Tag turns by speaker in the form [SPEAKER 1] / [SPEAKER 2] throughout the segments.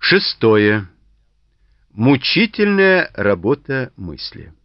[SPEAKER 1] Шестое. Мучительная работа мысли.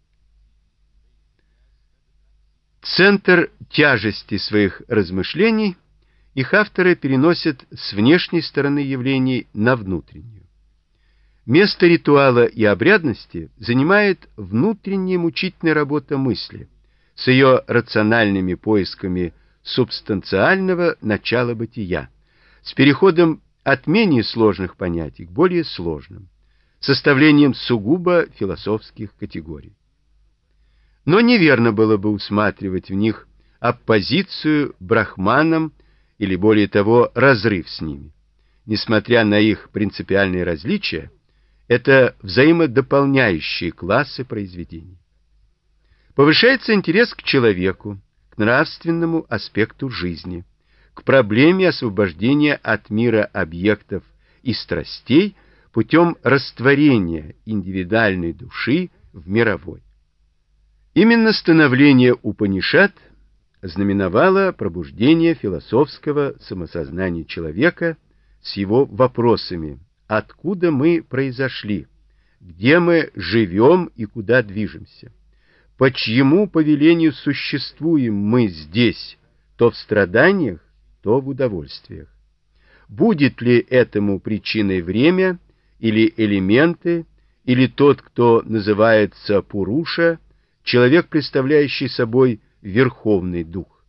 [SPEAKER 1] Центр тяжести своих размышлений их авторы переносят с внешней стороны явлений на внутреннюю. Место ритуала и обрядности занимает внутренняя мучительная работа мысли с ее рациональными поисками субстанциального начала бытия, с переходом от менее сложных понятий к более сложным, составлением сугубо философских категорий. Но неверно было бы усматривать в них оппозицию брахманам или, более того, разрыв с ними. Несмотря на их принципиальные различия, это взаимодополняющие классы произведений. Повышается интерес к человеку, к нравственному аспекту жизни, к проблеме освобождения от мира объектов и страстей путем растворения индивидуальной души в мировой. Именно становление Упанишад знаменовало пробуждение философского самосознания человека с его вопросами: откуда мы произошли, где мы живем и куда движемся, по чьему повелению существуем мы здесь, то в страданиях, то в удовольствиях. Будет ли этому причиной время, или элементы, или тот, кто называется Пуруша, человек, представляющий собой верховный дух?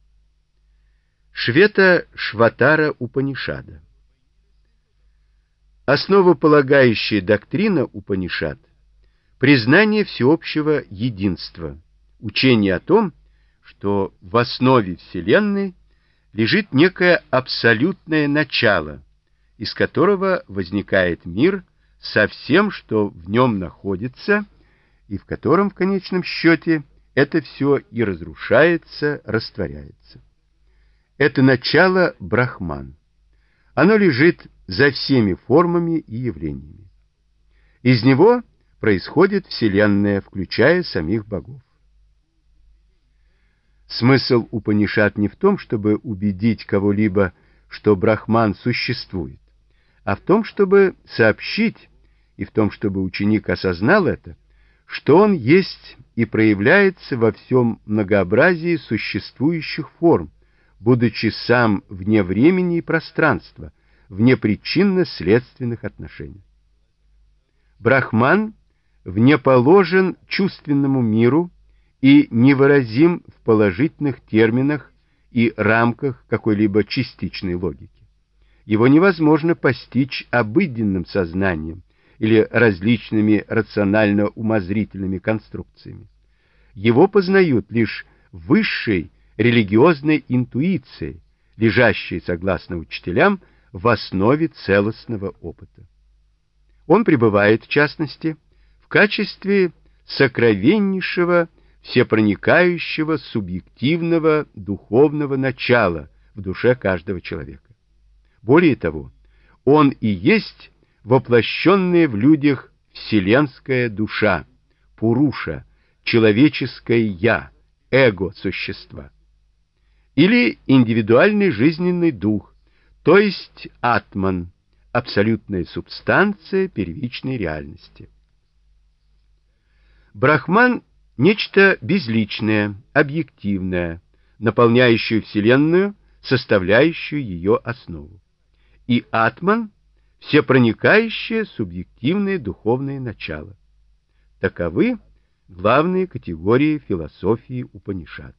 [SPEAKER 1] Швета-шватара Упанишада. Основополагающая доктрина Упанишад — признание всеобщего единства, учение о том, что в основе Вселенной лежит некое абсолютное начало, из которого возникает мир со всем, что в нем находится, и в котором в конечном счете это все и разрушается, растворяется. Это начало Брахман. Оно лежит за всеми формами и явлениями. Из него происходит Вселенная, включая самих богов. Смысл Упанишад не в том, чтобы убедить кого-либо, что Брахман существует, а в том, чтобы сообщить, и в том, чтобы ученик осознал это, что он есть и проявляется во всем многообразии существующих форм, будучи сам вне времени и пространства, вне причинно-следственных отношений. Брахман внеположен чувственному миру и невыразим в положительных терминах и рамках какой-либо частичной логики. Его невозможно постичь обыденным сознанием или различными рационально-умозрительными конструкциями. Его познают лишь высшей религиозной интуицией, лежащей, согласно учителям, в основе целостного опыта. Он пребывает, в частности, в качестве сокровеннейшего, всепроникающего, субъективного, духовного начала в душе каждого человека. Более того, он и есть воплощенная в людях вселенская душа, Пуруша, человеческое «я», эго существа. Или индивидуальный жизненный дух, то есть атман, абсолютная субстанция первичной реальности. Брахман — нечто безличное, объективное, наполняющее Вселенную, составляющую ее основу. И атман — всепроникающее субъективное духовное начало. Таковы главные категории философии Упанишад.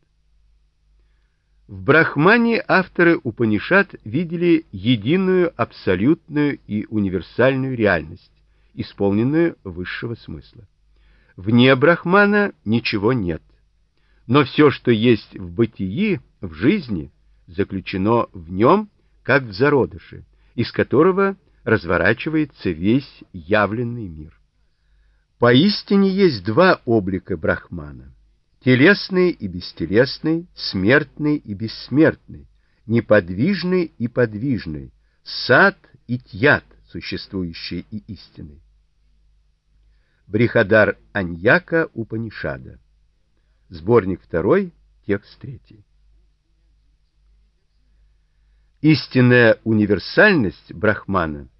[SPEAKER 1] В Брахмане авторы Упанишад видели единую, абсолютную и универсальную реальность, исполненную высшего смысла. Вне Брахмана ничего нет. Но все, что есть в бытии, в жизни, заключено в нем, как в зародыше, из которого разворачивается весь явленный мир. Поистине есть два облика Брахмана: телесный и бестелесный, смертный и бессмертный, неподвижный и подвижный, сат и тьят, существующий и истинный. Брихадар Аньяка Упанишада. Сборник 2, текст 3. Истинная универсальность Брахмана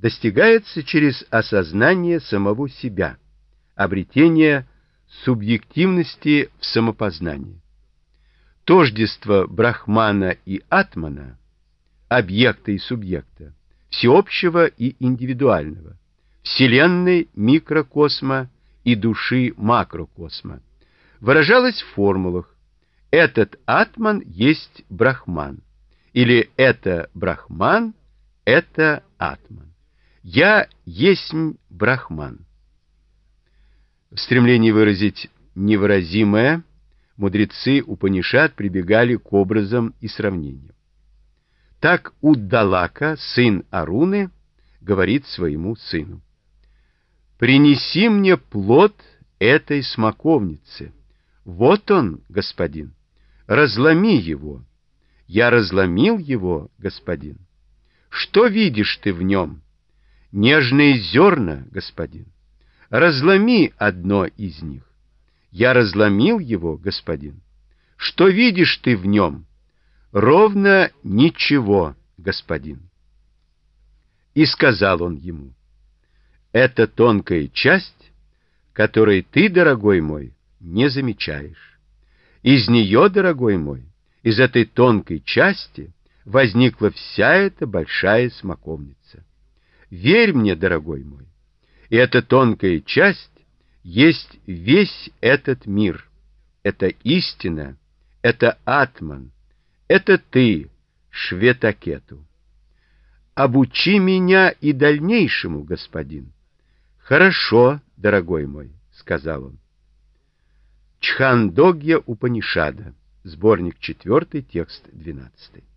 [SPEAKER 1] достигается через осознание самого себя, обретение субъективности в самопознании. Тождество Брахмана и Атмана, объекта и субъекта, всеобщего и индивидуального, вселенной микрокосма и души макрокосма, выражалось в формулах: этот Атман есть Брахман, или это Брахман, это Атман. Я есмь Брахман. В стремлении выразить невыразимое мудрецы Упанишад прибегали к образам и сравнениям. Так Уддалака, сын Аруны, говорит своему сыну: «Принеси мне плод этой смоковницы. Вот он, господин. Разломи его. Я разломил его, господин. Что видишь ты в нем? Нежные зерна, господин. Разломи одно из них. Я разломил его, господин. Что видишь ты в нем? Ровно ничего, господин». И сказал он ему: «Это тонкая часть, которой ты, дорогой мой, не замечаешь. Из нее, дорогой мой, из этой тонкой части возникла вся эта большая смоковница. Верь мне, дорогой мой, и эта тонкая часть есть весь этот мир. Это истина, это Атман, это ты, Шветакету. Обучи меня и дальнейшему, господин». «Хорошо, дорогой мой», — сказал он. Чхандогья Упанишада, сборник 4, текст 12.